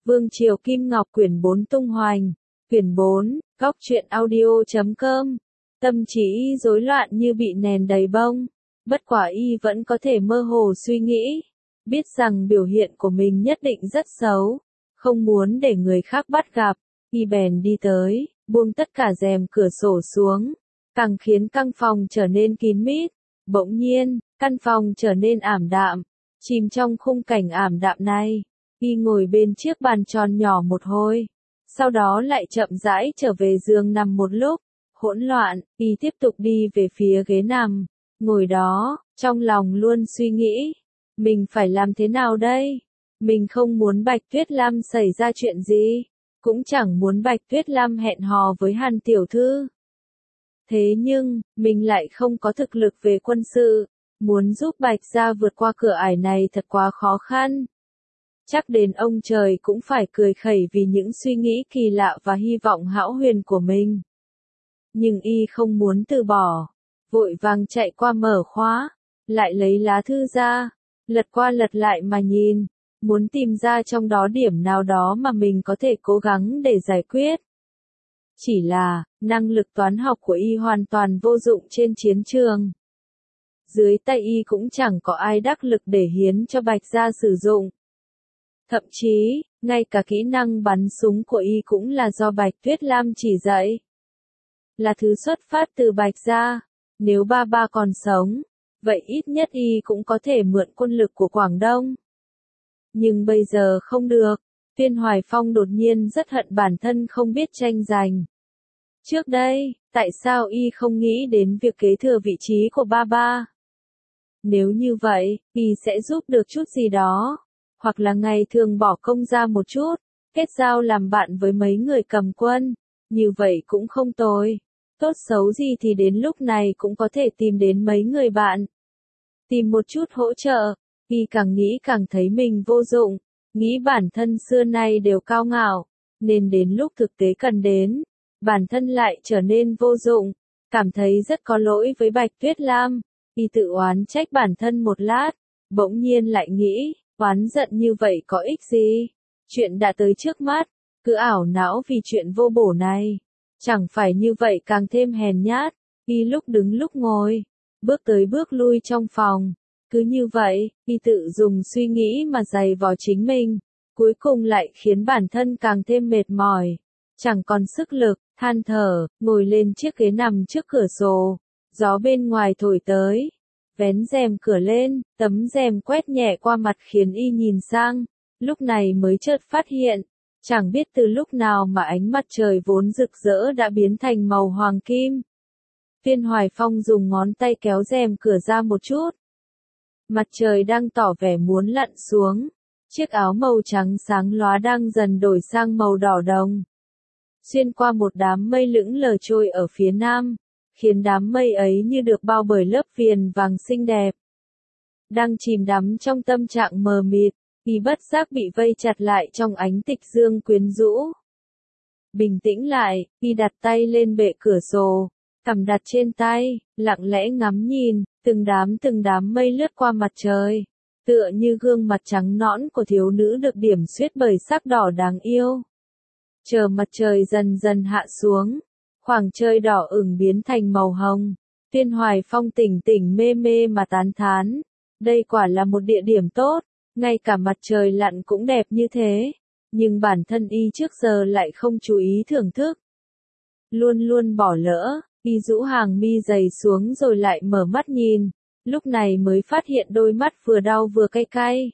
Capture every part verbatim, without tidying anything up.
Vương Triều Kim Ngọc quyển bốn tung hoành. Quyển bốn, góc truyện audio chấm com. Tâm trí y rối loạn như bị nèn đầy bông. Bất quả y vẫn có thể mơ hồ suy nghĩ. Biết rằng biểu hiện của mình nhất định rất xấu. Không muốn để người khác bắt gặp. Y bèn đi tới, buông tất cả rèm cửa sổ xuống. Càng khiến căn phòng trở nên kín mít. Bỗng nhiên, căn phòng trở nên ảm đạm. Chìm trong khung cảnh ảm đạm này. Y ngồi bên chiếc bàn tròn nhỏ một hồi. Sau đó lại chậm rãi trở về giường nằm một lúc. Hỗn loạn, y tiếp tục đi về phía ghế nằm. Ngồi đó, trong lòng luôn suy nghĩ. Mình phải làm thế nào đây? Mình không muốn Bạch Tuyết Lam xảy ra chuyện gì. Cũng chẳng muốn Bạch Tuyết Lam hẹn hò với Hàn tiểu thư. Thế nhưng, mình lại không có thực lực về quân sự. Muốn giúp Bạch gia vượt qua cửa ải này thật quá khó khăn. Chắc đến ông trời cũng phải cười khẩy vì những suy nghĩ kỳ lạ và hy vọng hão huyền của mình. Nhưng y không muốn từ bỏ. Vội vàng chạy qua mở khóa. Lại lấy lá thư ra. Lật qua lật lại mà nhìn. Muốn tìm ra trong đó điểm nào đó mà mình có thể cố gắng để giải quyết. Chỉ là, năng lực toán học của y hoàn toàn vô dụng trên chiến trường. Dưới tay y cũng chẳng có ai đắc lực để hiến cho Bạch gia sử dụng. Thậm chí, ngay cả kỹ năng bắn súng của y cũng là do Bạch Tuyết Lam chỉ dạy. Là thứ xuất phát từ Bạch gia. Nếu ba ba còn sống, vậy ít nhất y cũng có thể mượn quân lực của Quảng Đông. Nhưng bây giờ không được. Viên Hoài Phong đột nhiên rất hận bản thân không biết tranh giành. Trước đây, tại sao y không nghĩ đến việc kế thừa vị trí của ba ba? Nếu như vậy, y sẽ giúp được chút gì đó. Hoặc là ngày thường bỏ công ra một chút, kết giao làm bạn với mấy người cầm quân. Như vậy cũng không tồi. Tốt xấu gì thì đến lúc này cũng có thể tìm đến mấy người bạn. Tìm một chút hỗ trợ. Y càng nghĩ càng thấy mình vô dụng. Nghĩ bản thân xưa nay đều cao ngạo. Nên đến lúc thực tế cần đến, bản thân lại trở nên vô dụng. Cảm thấy rất có lỗi với Bạch Tuyết Lam. Y tự oán trách bản thân một lát. Bỗng nhiên lại nghĩ, oán giận như vậy có ích gì? Chuyện đã tới trước mắt, cứ ảo não vì chuyện vô bổ này. Chẳng phải như vậy càng thêm hèn nhát. Y lúc đứng lúc ngồi, bước tới bước lui trong phòng. Cứ như vậy, y tự dùng suy nghĩ mà dày vò chính mình. Cuối cùng lại khiến bản thân càng thêm mệt mỏi. Chẳng còn sức lực, than thở, ngồi lên chiếc ghế nằm trước cửa sổ. Gió bên ngoài thổi tới. Vén rèm cửa lên, tấm rèm quét nhẹ qua mặt khiến y nhìn sang. Lúc này mới chợt phát hiện. Chẳng biết từ lúc nào mà ánh mặt trời vốn rực rỡ đã biến thành màu hoàng kim. Viên Hoài Phong dùng ngón tay kéo rèm cửa ra một chút. Mặt trời đang tỏ vẻ muốn lặn xuống. Chiếc áo màu trắng sáng lóa đang dần đổi sang màu đỏ đồng. Xuyên qua một đám mây lững lờ trôi ở phía nam. Khiến đám mây ấy như được bao bởi lớp viền vàng xinh đẹp. Đang chìm đắm trong tâm trạng mờ mịt. Y bất giác bị vây chặt lại trong ánh tịch dương quyến rũ. Bình tĩnh lại, y đặt tay lên bệ cửa sổ. Cằm đặt trên tay, lặng lẽ ngắm nhìn. Từng đám từng đám mây lướt qua mặt trời. Tựa như gương mặt trắng nõn của thiếu nữ được điểm xuyết bởi sắc đỏ đáng yêu. Chờ mặt trời dần dần hạ xuống. Khoảng trời đỏ ửng biến thành màu hồng. Viên Hoài Phong tỉnh tỉnh mê mê mà tán thán. Đây quả là một địa điểm tốt. Ngay cả mặt trời lặn cũng đẹp như thế. Nhưng bản thân y trước giờ lại không chú ý thưởng thức. Luôn luôn bỏ lỡ. Y rũ hàng mi dày xuống rồi lại mở mắt nhìn. Lúc này mới phát hiện đôi mắt vừa đau vừa cay cay.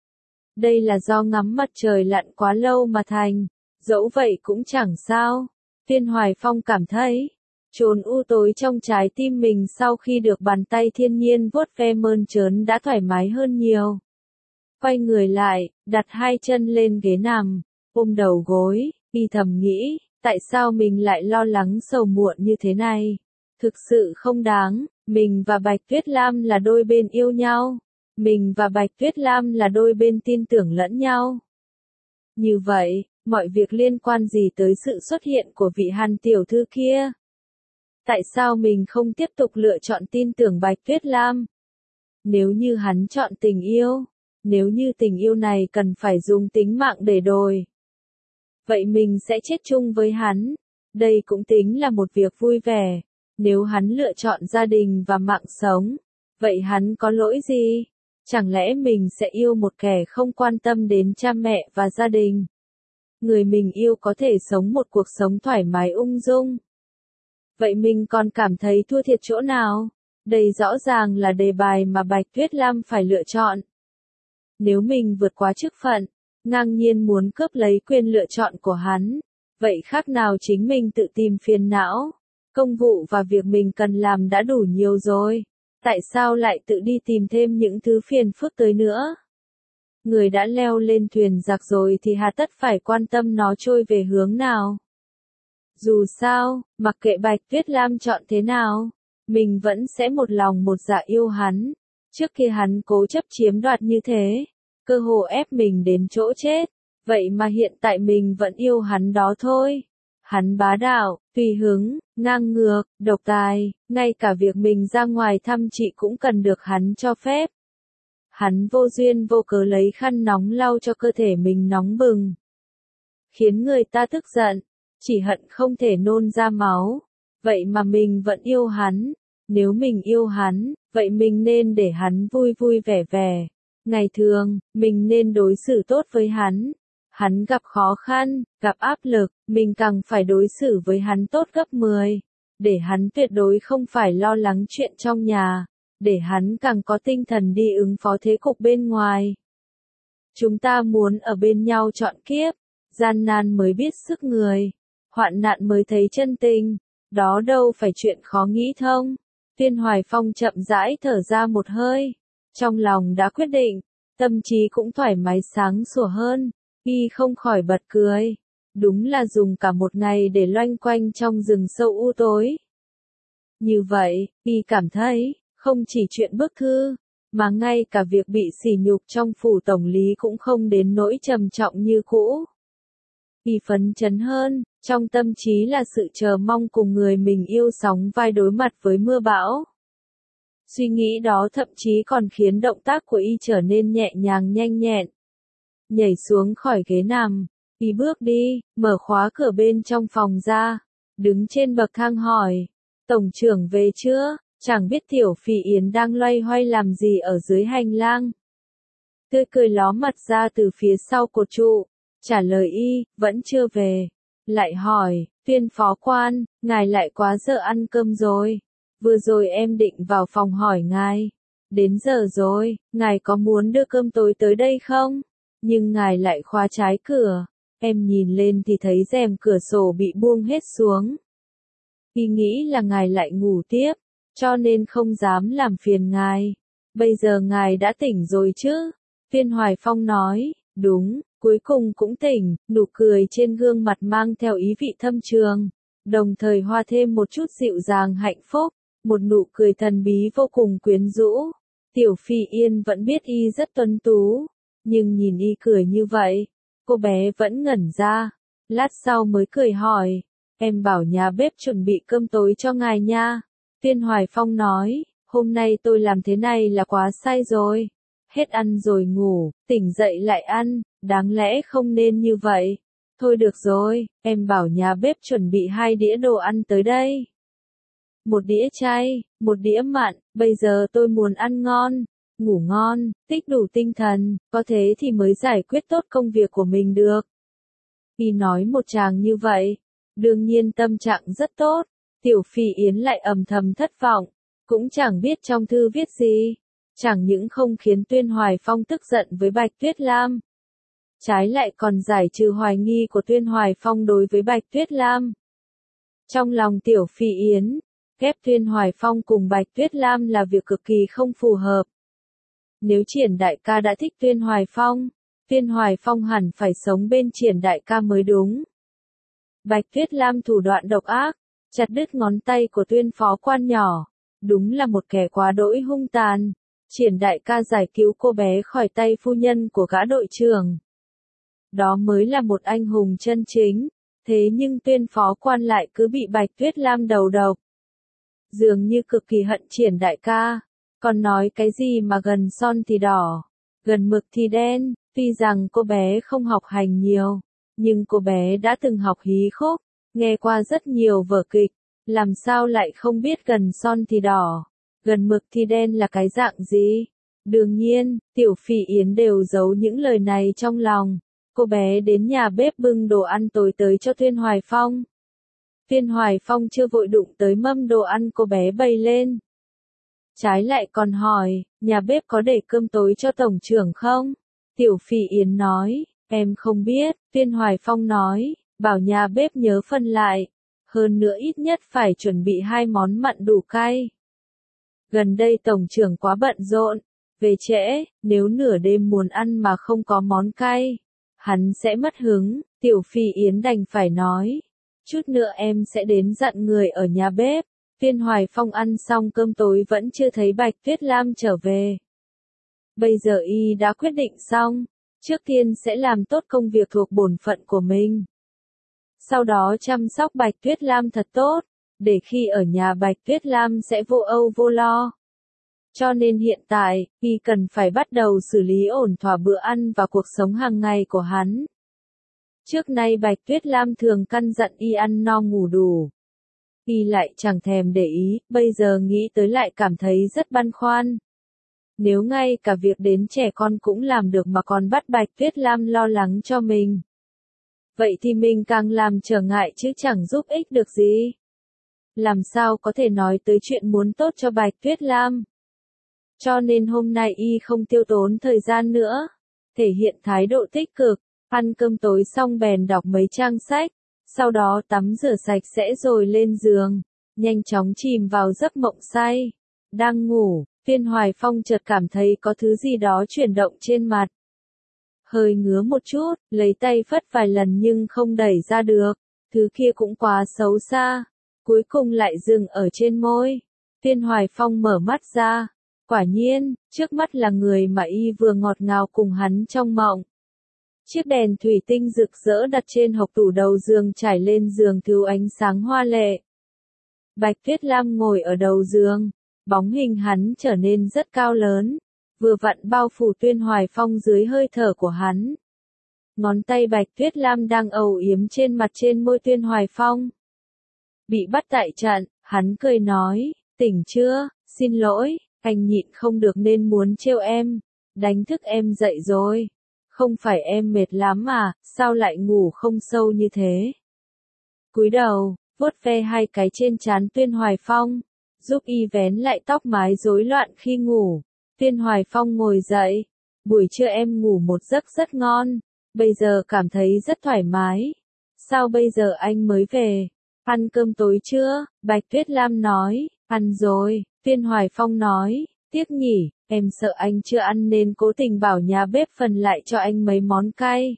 Đây là do ngắm mặt trời lặn quá lâu mà thành. Dẫu vậy cũng chẳng sao. Viên Hoài Phong cảm thấy. Chốn u tối trong trái tim mình sau khi được bàn tay thiên nhiên vuốt ve mơn trớn đã thoải mái hơn nhiều. Quay người lại, đặt hai chân lên ghế nằm. Ôm đầu gối, y thầm nghĩ. Tại sao mình lại lo lắng sầu muộn như thế này? Thực sự không đáng. Mình và Bạch Tuyết Lam là đôi bên yêu nhau. Mình và Bạch Tuyết Lam là đôi bên tin tưởng lẫn nhau. Như vậy, mọi việc liên quan gì tới sự xuất hiện của vị Hàn tiểu thư kia? Tại sao mình không tiếp tục lựa chọn tin tưởng Bạch Tuyết Lam? Nếu như hắn chọn tình yêu, nếu như tình yêu này cần phải dùng tính mạng để đổi, vậy mình sẽ chết chung với hắn. Đây cũng tính là một việc vui vẻ. Nếu hắn lựa chọn gia đình và mạng sống, vậy hắn có lỗi gì? Chẳng lẽ mình sẽ yêu một kẻ không quan tâm đến cha mẹ và gia đình? Người mình yêu có thể sống một cuộc sống thoải mái ung dung. Vậy mình còn cảm thấy thua thiệt chỗ nào? Đây rõ ràng là đề bài mà Bạch Tuyết Lam phải lựa chọn. Nếu mình vượt quá chức phận, ngang nhiên muốn cướp lấy quyền lựa chọn của hắn, vậy khác nào chính mình tự tìm phiền não? Công vụ và việc mình cần làm đã đủ nhiều rồi. Tại sao lại tự đi tìm thêm những thứ phiền phức tới nữa? Người đã leo lên thuyền giặc rồi thì hà tất phải quan tâm nó trôi về hướng nào? Dù sao, mặc kệ Bạch Tuyết Lam chọn thế nào, mình vẫn sẽ một lòng một dạ yêu hắn. Trước kia hắn cố chấp chiếm đoạt như thế, cơ hồ ép mình đến chỗ chết, vậy mà hiện tại mình vẫn yêu hắn đó thôi. Hắn bá đạo, tùy hứng, ngang ngược, độc tài, ngay cả việc mình ra ngoài thăm chị cũng cần được hắn cho phép. Hắn vô duyên vô cớ lấy khăn nóng lau cho cơ thể mình nóng bừng, khiến người ta tức giận, chỉ hận không thể nôn ra máu. Vậy mà mình vẫn yêu hắn. Nếu mình yêu hắn, vậy mình nên để hắn vui vui vẻ vẻ. Ngày thường, mình nên đối xử tốt với hắn. Hắn gặp khó khăn, gặp áp lực, mình càng phải đối xử với hắn tốt gấp mười. Để hắn tuyệt đối không phải lo lắng chuyện trong nhà. Để hắn càng có tinh thần đi ứng phó thế cục bên ngoài. Chúng ta muốn ở bên nhau trọn kiếp. Gian nan mới biết sức người. Hoạn nạn mới thấy chân tình. Đó đâu phải chuyện khó nghĩ thông. Tuyên Hoài Phong chậm rãi thở ra một hơi. Trong lòng đã quyết định. Tâm trí cũng thoải mái sáng sủa hơn. Y không khỏi bật cười. Đúng là dùng cả một ngày để loanh quanh trong rừng sâu u tối. Như vậy, Y cảm thấy, không chỉ chuyện bức thư, mà ngay cả việc bị sỉ nhục trong phủ tổng lý cũng không đến nỗi trầm trọng như cũ. Y phấn chấn hơn, trong tâm trí là sự chờ mong cùng người mình yêu sóng vai đối mặt với mưa bão. Suy nghĩ đó thậm chí còn khiến động tác của Y trở nên nhẹ nhàng nhanh nhẹn. Nhảy xuống khỏi ghế nằm, Y bước đi, mở khóa cửa bên trong phòng ra, đứng trên bậc thang hỏi, tổng trưởng về chưa? Chẳng biết Tiểu Phỉ Yến đang loay hoay làm gì ở dưới hành lang. Tươi cười ló mặt ra từ phía sau cột trụ, trả lời Y, vẫn chưa về. Lại hỏi, Tuyên phó quan, ngài lại quá giờ ăn cơm rồi. Vừa rồi em định vào phòng hỏi ngài. Đến giờ rồi, ngài có muốn đưa cơm tối tới đây không? Nhưng ngài lại khóa trái cửa. Em nhìn lên thì thấy rèm cửa sổ bị buông hết xuống. Y nghĩ là ngài lại ngủ tiếp, cho nên không dám làm phiền ngài. Bây giờ ngài đã tỉnh rồi chứ? Tuyên Hoài Phong nói, đúng, cuối cùng cũng tỉnh, nụ cười trên gương mặt mang theo ý vị thâm trường, đồng thời hoa thêm một chút dịu dàng hạnh phúc, một nụ cười thần bí vô cùng quyến rũ. Tiểu Phỉ Yên vẫn biết Y rất tuấn tú, nhưng nhìn Y cười như vậy, cô bé vẫn ngẩn ra, lát sau mới cười hỏi, em bảo nhà bếp chuẩn bị cơm tối cho ngài nha. Tuyên Hoài Phong nói, hôm nay tôi làm thế này là quá sai rồi. Hết ăn rồi ngủ, tỉnh dậy lại ăn, đáng lẽ không nên như vậy. Thôi được rồi, em bảo nhà bếp chuẩn bị hai đĩa đồ ăn tới đây. Một đĩa chay, một đĩa mặn, bây giờ tôi muốn ăn ngon, ngủ ngon, tích đủ tinh thần, có thế thì mới giải quyết tốt công việc của mình được. Y nói một tràng như vậy, đương nhiên tâm trạng rất tốt. Tiểu Phỉ Yến lại ầm thầm thất vọng, cũng chẳng biết trong thư viết gì, chẳng những không khiến Tuyên Hoài Phong tức giận với Bạch Tuyết Lam, trái lại còn giải trừ hoài nghi của Tuyên Hoài Phong đối với Bạch Tuyết Lam. Trong lòng Tiểu Phỉ Yến, ghép Tuyên Hoài Phong cùng Bạch Tuyết Lam là việc cực kỳ không phù hợp. Nếu Triển đại ca đã thích Tuyên Hoài Phong, Tuyên Hoài Phong hẳn phải sống bên Triển đại ca mới đúng. Bạch Tuyết Lam thủ đoạn độc ác, chặt đứt ngón tay của Tuyên phó quan nhỏ, đúng là một kẻ quá đỗi hung tàn. Triển đại ca giải cứu cô bé khỏi tay phu nhân của gã đội trưởng. Đó mới là một anh hùng chân chính, thế nhưng Tuyên phó quan lại cứ bị Bạch Tuyết Lam đầu độc. Dường như cực kỳ hận Triển đại ca, còn nói cái gì mà gần son thì đỏ, gần mực thì đen, tuy rằng cô bé không học hành nhiều, nhưng cô bé đã từng học hí khúc, nghe qua rất nhiều vở kịch, làm sao lại không biết gần son thì đỏ, gần mực thì đen là cái dạng gì. Đương nhiên, Tiểu Phỉ Yến đều giấu những lời này trong lòng. Cô bé đến nhà bếp bưng đồ ăn tối tới cho Tuyên Hoài Phong. Tuyên Hoài Phong chưa vội đụng tới mâm đồ ăn cô bé bày lên. Trái lại còn hỏi, nhà bếp có để cơm tối cho tổng trưởng không? Tiểu Phỉ Yến nói, em không biết. Tuyên Hoài Phong nói, bảo nhà bếp nhớ phân lại. Hơn nữa ít nhất phải chuẩn bị hai món mặn đủ cay. Gần đây tổng trưởng quá bận rộn, về trễ, nếu nửa đêm muốn ăn mà không có món cay, hắn sẽ mất hứng. Tiểu Phỉ Yến đành phải nói, chút nữa em sẽ đến dặn người ở nhà bếp. Tuyên Hoài Phong ăn xong cơm tối vẫn chưa thấy Bạch Tuyết Lam trở về. Bây giờ y đã quyết định xong, trước tiên sẽ làm tốt công việc thuộc bổn phận của mình. Sau đó chăm sóc Bạch Tuyết Lam thật tốt, để khi ở nhà Bạch Tuyết Lam sẽ vô âu vô lo. Cho nên hiện tại, y cần phải bắt đầu xử lý ổn thỏa bữa ăn và cuộc sống hàng ngày của hắn. Trước nay Bạch Tuyết Lam thường căn dặn y ăn no ngủ đủ. Y lại chẳng thèm để ý, bây giờ nghĩ tới lại cảm thấy rất băn khoăn. Nếu ngay cả việc đến trẻ con cũng làm được mà còn bắt Bạch Tuyết Lam lo lắng cho mình, vậy thì mình càng làm trở ngại chứ chẳng giúp ích được gì. Làm sao có thể nói tới chuyện muốn tốt cho Bạch Tuyết Lam. Cho nên hôm nay y không tiêu tốn thời gian nữa, thể hiện thái độ tích cực, ăn cơm tối xong bèn đọc mấy trang sách, sau đó tắm rửa sạch sẽ rồi lên giường, nhanh chóng chìm vào giấc mộng say. Đang ngủ, Tuyên Hoài Phong chợt cảm thấy có thứ gì đó chuyển động trên mặt. Hơi ngứa một chút, lấy tay phất vài lần nhưng không đẩy ra được, thứ kia cũng quá xấu xa, cuối cùng lại dừng ở trên môi. Tuyên Hoài Phong mở mắt ra, quả nhiên, trước mắt là người mà y vừa ngọt ngào cùng hắn trong mộng. Chiếc đèn thủy tinh rực rỡ đặt trên hộc tủ đầu giường trải lên giường thiếu ánh sáng hoa lệ. Bạch Tuyết Lam ngồi ở đầu giường, bóng hình hắn trở nên rất cao lớn, vừa vặn bao phủ Tuyên Hoài Phong dưới hơi thở của hắn. Ngón tay Bạch Tuyết Lam đang âu yếm trên mặt trên môi Tuyên Hoài Phong. Bị bắt tại trận, hắn cười nói, tỉnh chưa, xin lỗi, anh nhịn không được nên muốn trêu em, đánh thức em dậy rồi. Không phải em mệt lắm mà, sao lại ngủ không sâu như thế? Cúi đầu, vuốt ve hai cái trên trán Tuyên Hoài Phong, giúp y vén lại tóc mái rối loạn khi ngủ. Tuyên Hoài Phong ngồi dậy, buổi trưa em ngủ một giấc rất ngon, bây giờ cảm thấy rất thoải mái. Sao bây giờ anh mới về? Ăn cơm tối chưa? Bạch Tuyết Lam nói, ăn rồi. Tuyên Hoài Phong nói, tiếc nhỉ, em sợ anh chưa ăn nên cố tình bảo nhà bếp phần lại cho anh mấy món cay.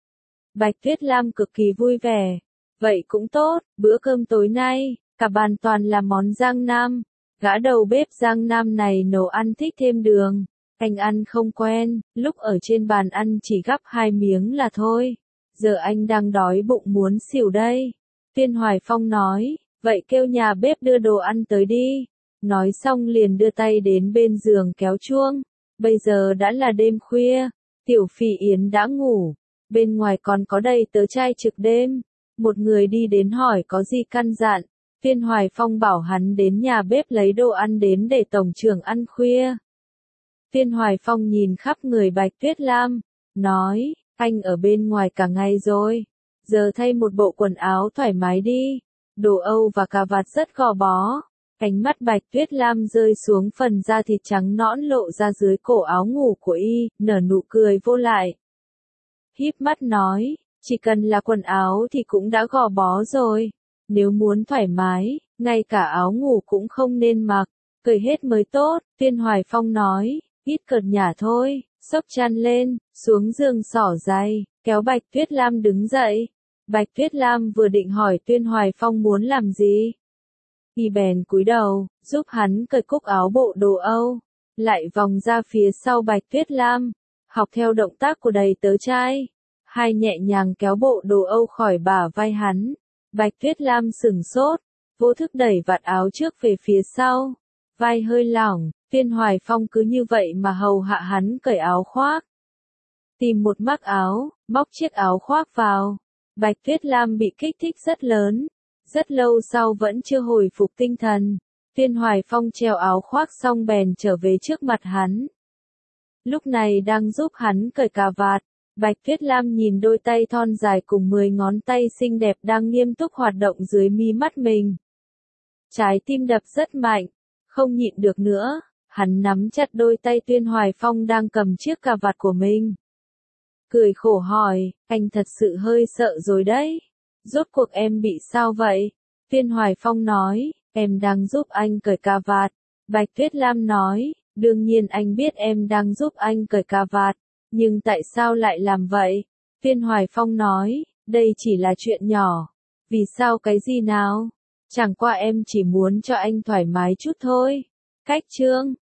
Bạch Tuyết Lam cực kỳ vui vẻ. Vậy cũng tốt, bữa cơm tối nay, cả bàn toàn là món Giang Nam. Gã đầu bếp Giang Nam này nấu ăn thích thêm đường. Anh ăn không quen, lúc ở trên bàn ăn chỉ gắp hai miếng là thôi. Giờ anh đang đói bụng muốn xỉu đây. Tuyên Hoài Phong nói, vậy kêu nhà bếp đưa đồ ăn tới đi. Nói xong liền đưa tay đến bên giường kéo chuông. Bây giờ đã là đêm khuya, Tiểu Phỉ Yến đã ngủ. Bên ngoài còn có đầy tớ trai trực đêm. Một người đi đến hỏi có gì căn dặn. Tuyên Hoài Phong bảo hắn đến nhà bếp lấy đồ ăn đến để tổng trưởng ăn khuya. Tuyên Hoài Phong nhìn khắp người Bạch Tuyết Lam, nói, anh ở bên ngoài cả ngày rồi. Giờ thay một bộ quần áo thoải mái đi. Đồ Âu và cà vạt rất gò bó. Ánh mắt Bạch Tuyết Lam rơi xuống phần da thịt trắng nõn lộ ra dưới cổ áo ngủ của y, nở nụ cười vô lại. Híp mắt nói, chỉ cần là quần áo thì cũng đã gò bó rồi. Nếu muốn thoải mái, ngay cả áo ngủ cũng không nên mặc, cởi hết mới tốt. Tuyên Hoài Phong nói, ít cợt nhả thôi, xốc chăn lên, xuống giường xỏ giày, kéo Bạch Tuyết Lam đứng dậy. Bạch Tuyết Lam vừa định hỏi Tuyên Hoài Phong muốn làm gì, y bèn cúi đầu, giúp hắn cởi cúc áo bộ đồ Âu, lại vòng ra phía sau Bạch Tuyết Lam, học theo động tác của đầy tớ trai, hai nhẹ nhàng kéo bộ đồ Âu khỏi bả vai hắn. Bạch Tuyết Lam sửng sốt, vô thức đẩy vạt áo trước về phía sau, vai hơi lỏng. Tuyên Hoài Phong cứ như vậy mà hầu hạ hắn cởi áo khoác. Tìm một mắc áo, móc chiếc áo khoác vào, Bạch Tuyết Lam bị kích thích rất lớn. Rất lâu sau vẫn chưa hồi phục tinh thần. Viên Hoài Phong treo áo khoác xong bèn trở về trước mặt hắn. Lúc này đang giúp hắn cởi cà vạt. Bạch Tuyết Lam nhìn đôi tay thon dài cùng mười ngón tay xinh đẹp đang nghiêm túc hoạt động dưới mi mắt mình. Trái tim đập rất mạnh, không nhịn được nữa, hắn nắm chặt đôi tay Viên Hoài Phong đang cầm chiếc cà vạt của mình. Cười khổ hỏi, anh thật sự hơi sợ rồi đấy. Rốt cuộc em bị sao vậy? Viên Hoài Phong nói, em đang giúp anh cởi cà vạt. Bạch Tuyết Lam nói, đương nhiên anh biết em đang giúp anh cởi cà vạt, nhưng tại sao lại làm vậy? Viên Hoài Phong nói, đây chỉ là chuyện nhỏ. Vì sao cái gì nào? Chẳng qua em chỉ muốn cho anh thoải mái chút thôi. Cách chương